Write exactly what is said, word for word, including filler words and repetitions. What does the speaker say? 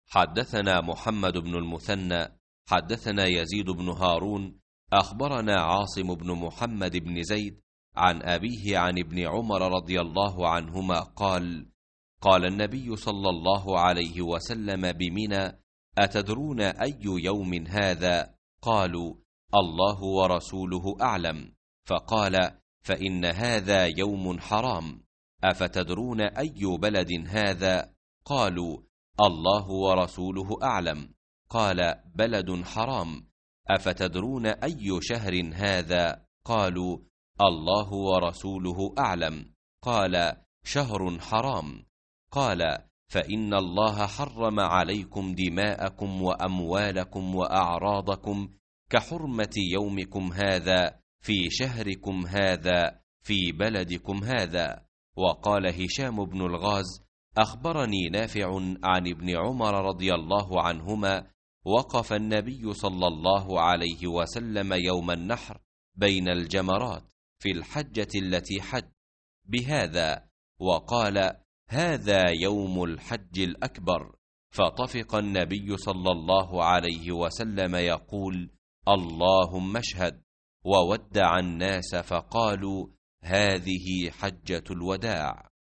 حدثنا محمد بن المثنى حدثنا يزيد بن هارون أخبرنا عاصم بن محمد بن زيد عن أبيه عن ابن عمر رضي الله عنهما قال: قال النبي صلى الله عليه وسلم بمنى: أتدرون أي يوم هذا؟ قالوا: الله ورسوله أعلم. فقال: فإن هذا يوم حرام. أفتدرون أي بلد هذا؟ قالوا: الله ورسوله أعلم. قال: بلد حرام. أفتدرون أي شهر هذا؟ قالوا: الله ورسوله أعلم. قال: شهر حرام. قال: فإن الله حرم عليكم دماءكم وأموالكم وأعراضكم كحرمة يومكم هذا في شهركم هذا في بلدكم هذا. وقال هشام بن الغاز: أخبرني نافع عن ابن عمر رضي الله عنهما: وقف النبي صلى الله عليه وسلم يوم النحر بين الجمرات في الحجة التي حج بهذا، وقال: هذا يوم الحج الأكبر. فطفق النبي صلى الله عليه وسلم يقول: اللهم اشهد، وودع الناس فقالوا: هذه حجة الوداع.